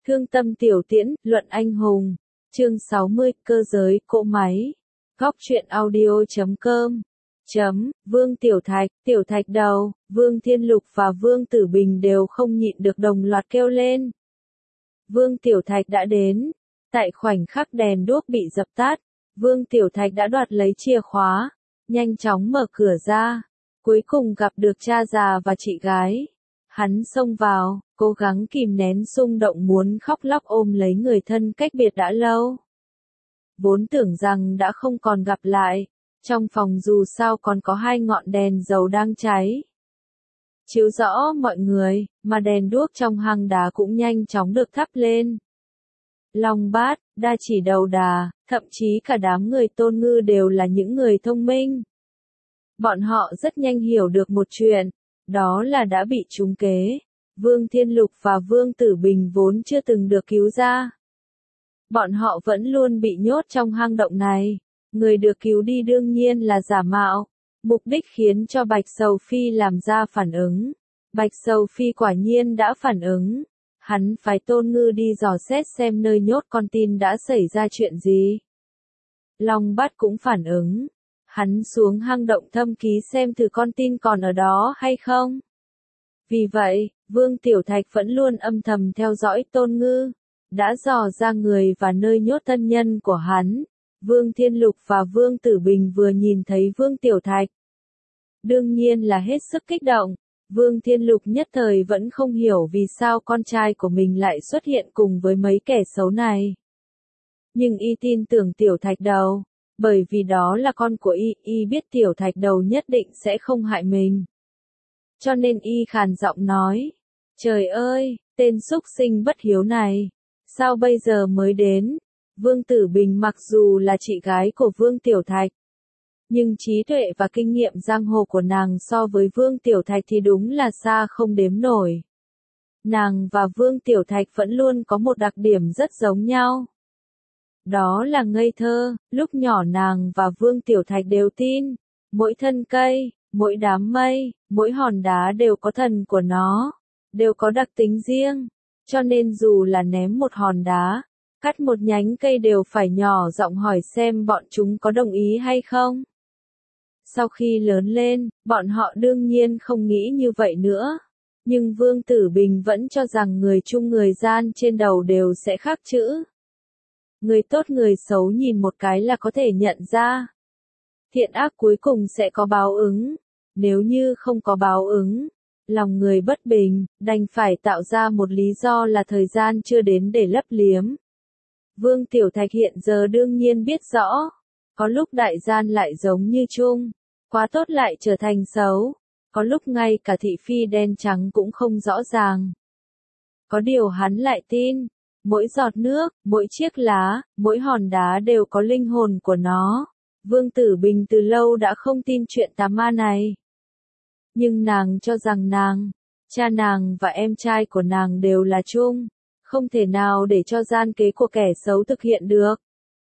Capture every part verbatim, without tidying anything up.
Thương tâm tiểu tiễn, luận anh hùng. Chương sáu mươi, cơ giới, cỗ máy. Góc truyện audio chấm com. Chấm, Vương Tiểu Thạch, Tiểu Thạch đầu, Vương Thiên Lục và Vương Tử Bình đều không nhịn được đồng loạt kêu lên. Vương Tiểu Thạch đã đến. Tại khoảnh khắc đèn đuốc bị dập tắt, Vương Tiểu Thạch đã đoạt lấy chìa khóa, nhanh chóng mở cửa ra. Cuối cùng gặp được cha già và chị gái. Hắn xông vào, cố gắng kìm nén xung động muốn khóc lóc ôm lấy người thân cách biệt đã lâu. Vốn tưởng rằng đã không còn gặp lại, trong phòng dù sao còn có hai ngọn đèn dầu đang cháy. Chiếu rõ mọi người, mà đèn đuốc trong hang đá cũng nhanh chóng được thắp lên. Long Bát, Đa Chỉ Đầu Đà, thậm chí cả đám người Tôn Ngư đều là những người thông minh. Bọn họ rất nhanh hiểu được một chuyện, đó là đã bị trúng kế. Vương Thiên Lục và Vương Tử Bình vốn chưa từng được cứu ra. Bọn họ vẫn luôn bị nhốt trong hang động này. Người được cứu đi đương nhiên là giả mạo. Mục đích khiến cho Bạch Sầu Phi làm ra phản ứng. Bạch Sầu Phi quả nhiên đã phản ứng. Hắn phái Tôn Ngư đi dò xét xem nơi nhốt con tin đã xảy ra chuyện gì. Long Bát cũng phản ứng. Hắn xuống hang động thâm ký xem thử con tin còn ở đó hay không. Vì vậy, Vương Tiểu Thạch vẫn luôn âm thầm theo dõi Tôn Ngư, đã dò ra người và nơi nhốt thân nhân của hắn. Vương Thiên Lục và Vương Tử Bình vừa nhìn thấy Vương Tiểu Thạch, đương nhiên là hết sức kích động. Vương Thiên Lục nhất thời vẫn không hiểu vì sao con trai của mình lại xuất hiện cùng với mấy kẻ xấu này. Nhưng y tin tưởng Tiểu Thạch đầu, bởi vì đó là con của y, y biết Tiểu Thạch đầu nhất định sẽ không hại mình. Cho nên y khàn giọng nói, trời ơi, tên súc sinh bất hiếu này, sao bây giờ mới đến? Vương Tử Bình mặc dù là chị gái của Vương Tiểu Thạch, nhưng trí tuệ và kinh nghiệm giang hồ của nàng so với Vương Tiểu Thạch thì đúng là xa không đếm nổi. Nàng và Vương Tiểu Thạch vẫn luôn có một đặc điểm rất giống nhau. Đó là ngây thơ. Lúc nhỏ nàng và Vương Tiểu Thạch đều tin, mỗi thân cây, mỗi đám mây, mỗi hòn đá đều có thần của nó, đều có đặc tính riêng, cho nên dù là ném một hòn đá, cắt một nhánh cây đều phải nhỏ giọng hỏi xem bọn chúng có đồng ý hay không. Sau khi lớn lên, bọn họ đương nhiên không nghĩ như vậy nữa, nhưng Vương Tử Bình vẫn cho rằng người chung người gian trên đầu đều sẽ khắc chữ. Người tốt người xấu nhìn một cái là có thể nhận ra. Thiện ác cuối cùng sẽ có báo ứng. Nếu như không có báo ứng, lòng người bất bình, đành phải tạo ra một lý do là thời gian chưa đến để lấp liếm. Vương Tiểu Thạch hiện giờ đương nhiên biết rõ, có lúc đại gian lại giống như chung, quá tốt lại trở thành xấu, có lúc ngay cả thị phi đen trắng cũng không rõ ràng. Có điều hắn lại tin, mỗi giọt nước, mỗi chiếc lá, mỗi hòn đá đều có linh hồn của nó. Vương Tử Bình từ lâu đã không tin chuyện tà ma này. Nhưng nàng cho rằng nàng, cha nàng và em trai của nàng đều là chung, không thể nào để cho gian kế của kẻ xấu thực hiện được.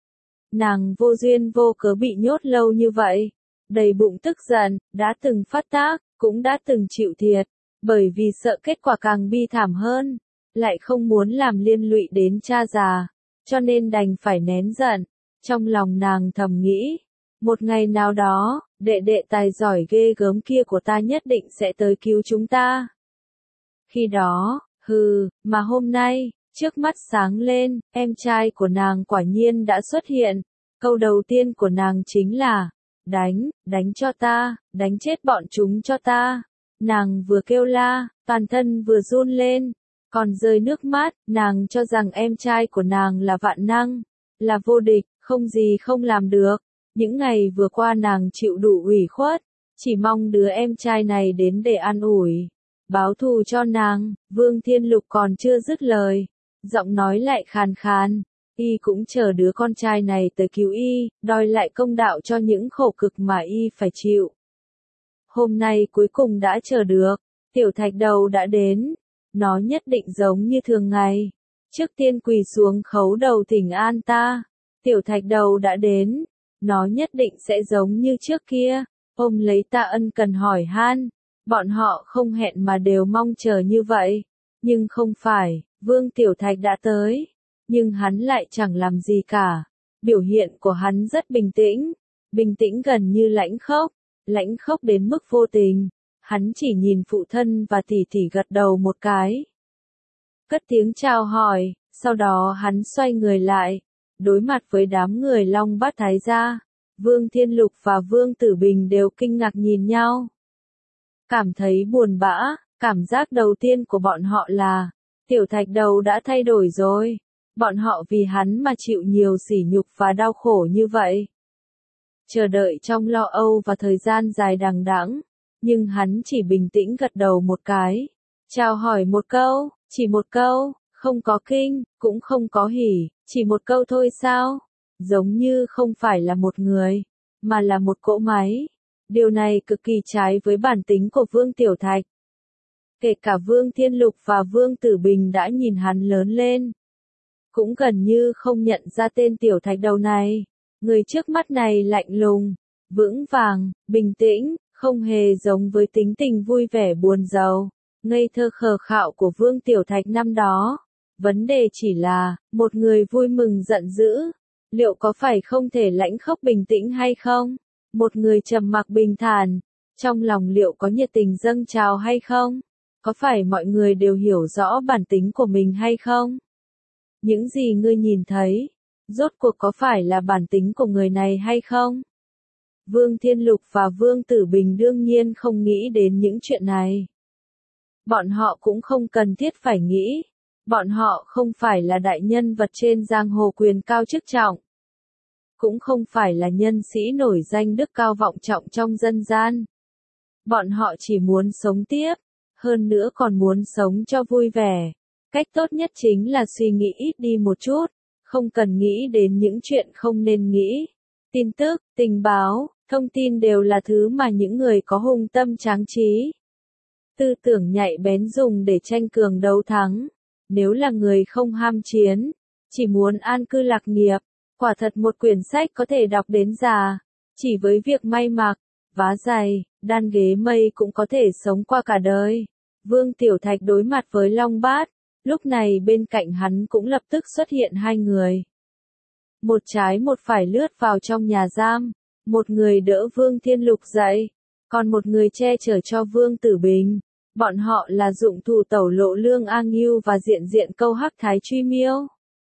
Nàng vô duyên vô cớ bị nhốt lâu như vậy, đầy bụng tức giận, đã từng phát tác, cũng đã từng chịu thiệt, bởi vì sợ kết quả càng bi thảm hơn, lại không muốn làm liên lụy đến cha già, cho nên đành phải nén giận. Trong lòng nàng thầm nghĩ, một ngày nào đó, đệ đệ tài giỏi ghê gớm kia của ta nhất định sẽ tới cứu chúng ta. Khi đó, hừ, mà hôm nay, trước mắt sáng lên, em trai của nàng quả nhiên đã xuất hiện. Câu đầu tiên của nàng chính là, đánh, đánh cho ta, đánh chết bọn chúng cho ta. Nàng vừa kêu la, toàn thân vừa run lên, còn rơi nước mắt. Nàng cho rằng em trai của nàng là vạn năng, là vô địch, không gì không làm được. Những ngày vừa qua nàng chịu đủ ủy khuất, chỉ mong đứa em trai này đến để an ủi, báo thù cho nàng. Vương Thiên Lục còn chưa dứt lời, giọng nói lại khàn khàn, y cũng chờ đứa con trai này tới cứu y, đòi lại công đạo cho những khổ cực mà y phải chịu. Hôm nay cuối cùng đã chờ được, Tiểu Thạch đầu đã đến, nó nhất định giống như thường ngày. Trước tiên quỳ xuống khấu đầu thỉnh an ta. Tiểu Thạch đầu đã đến, nó nhất định sẽ giống như trước kia, ôm lấy ta ân cần hỏi han. Bọn họ không hẹn mà đều mong chờ như vậy, nhưng không phải, Vương Tiểu Thạch đã tới, nhưng hắn lại chẳng làm gì cả. Biểu hiện của hắn rất bình tĩnh, bình tĩnh gần như lãnh khốc, lãnh khốc đến mức vô tình. Hắn chỉ nhìn phụ thân và tỷ tỷ gật đầu một cái. Cất tiếng chào hỏi, sau đó hắn xoay người lại, đối mặt với đám người Long Bát Thái gia. Vương Thiên Lục và Vương Tử Bình đều kinh ngạc nhìn nhau. Cảm thấy buồn bã, cảm giác đầu tiên của bọn họ là, Tiểu Thạch Đầu đã thay đổi rồi. Bọn họ vì hắn mà chịu nhiều sỉ nhục và đau khổ như vậy. Chờ đợi trong lo âu và thời gian dài đằng đẵng, nhưng hắn chỉ bình tĩnh gật đầu một cái. Chào hỏi một câu, chỉ một câu, không có kinh, cũng không có hỉ, chỉ một câu thôi sao? Giống như không phải là một người, mà là một cỗ máy. Điều này cực kỳ trái với bản tính của Vương Tiểu Thạch. Kể cả Vương Thiên Lục và Vương Tử Bình đã nhìn hắn lớn lên, cũng gần như không nhận ra tên Tiểu Thạch Đầu này. Người trước mắt này lạnh lùng, vững vàng, bình tĩnh, không hề giống với tính tình vui vẻ buồn rầu, ngây thơ khờ khạo của Vương Tiểu Thạch năm đó. Vấn đề chỉ là, một người vui mừng giận dữ, liệu có phải không thể lãnh khốc bình tĩnh hay không? Một người trầm mặc bình thản, trong lòng liệu có nhiệt tình dâng trào hay không? Có phải mọi người đều hiểu rõ bản tính của mình hay không? Những gì ngươi nhìn thấy, rốt cuộc có phải là bản tính của người này hay không? Vương Thiên Lục và Vương Tử Bình đương nhiên không nghĩ đến những chuyện này. Bọn họ cũng không cần thiết phải nghĩ. Bọn họ không phải là đại nhân vật trên giang hồ quyền cao chức trọng. Cũng không phải là nhân sĩ nổi danh đức cao vọng trọng trong dân gian. Bọn họ chỉ muốn sống tiếp, hơn nữa còn muốn sống cho vui vẻ. Cách tốt nhất chính là suy nghĩ ít đi một chút, không cần nghĩ đến những chuyện không nên nghĩ. Tin tức, tình báo, thông tin đều là thứ mà những người có hùng tâm tráng trí, tư tưởng nhạy bén dùng để tranh cường đấu thắng. Nếu là người không ham chiến, chỉ muốn an cư lạc nghiệp, quả thật một quyển sách có thể đọc đến già. Chỉ với việc may mặc, vá giày, đan ghế mây cũng có thể sống qua cả đời. Vương Tiểu Thạch đối mặt với Long Bát, lúc này bên cạnh hắn cũng lập tức xuất hiện hai người. Một trái một phải lướt vào trong nhà giam, một người đỡ Vương Thiên Lục dậy, còn một người che chở cho Vương Tử Bình. Bọn họ là dụng thủ tẩu lộ Lương A Ngưu và diện diện câu Hắc Thái Truy Miêu.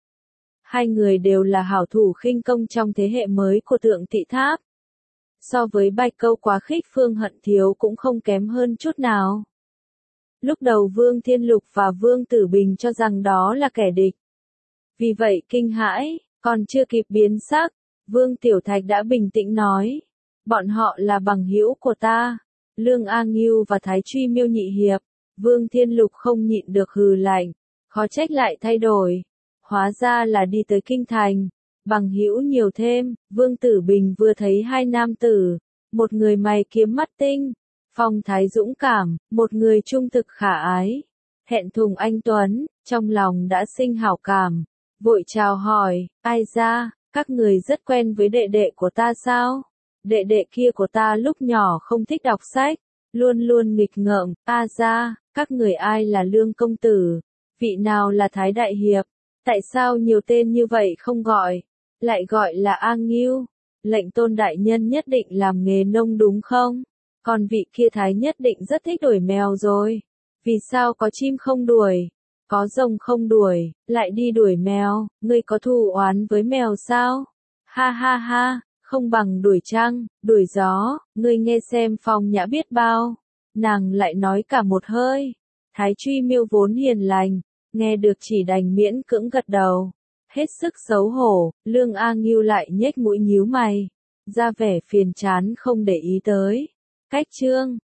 Hai người đều là hảo thủ khinh công trong thế hệ mới của Tượng Thị Tháp. So với Bạch Câu Quá Khích Phương Hận Thiếu cũng không kém hơn chút nào. Lúc đầu Vương Thiên Lục và Vương Tử Bình cho rằng đó là kẻ địch. Vì vậy kinh hãi, còn chưa kịp biến sắc, Vương Tiểu Thạch đã bình tĩnh nói. Bọn họ là bằng hữu của ta. Lương A Ngưu và Thái Truy Miêu nhị hiệp. Vương Thiên Lục không nhịn được hừ lạnh, khó trách lại thay đổi. Hóa ra là đi tới kinh thành, bằng hữu nhiều thêm. Vương Tử Bình vừa thấy hai nam tử, một người mày kiếm mắt tinh, phong thái dũng cảm, một người trung thực khả ái, hẹn thùng anh tuấn, trong lòng đã sinh hảo cảm, vội chào hỏi, ai ra, các người rất quen với đệ đệ của ta sao? Đệ đệ kia của ta lúc nhỏ không thích đọc sách, luôn luôn nghịch ngợm. A ra, các người ai là Lương công tử, vị nào là Thái đại hiệp, tại sao nhiều tên như vậy không gọi, lại gọi là A Ngưu? Lệnh Tôn đại nhân nhất định làm nghề nông đúng không? Còn vị kia Thái nhất định rất thích đuổi mèo rồi. Vì sao có chim không đuổi, có rồng không đuổi, lại đi đuổi mèo? Ngươi có thù oán với mèo sao? Ha ha ha. Không bằng đuổi trăng, đuổi gió, ngươi nghe xem Phong Nhã biết bao. Nàng lại nói cả một hơi. Thái Truy Miêu vốn hiền lành, nghe được chỉ đành miễn cưỡng gật đầu. Hết sức xấu hổ, Lương A Ngưu lại nhếch mũi nhíu mày, ra vẻ phiền chán không để ý tới. Cách chương